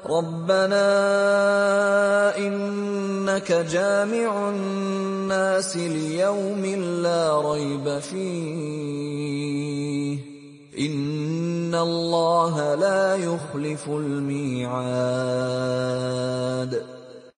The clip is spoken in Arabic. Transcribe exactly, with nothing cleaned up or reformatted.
رَبَّنَا إِنَّكَ جَامِعُ النَّاسِ لِيَوْمٍ لَّا رَيْبَ فِيهِ إِنَّ اللَّهَ لَا يُخْلِفُ الْمِيعَادَ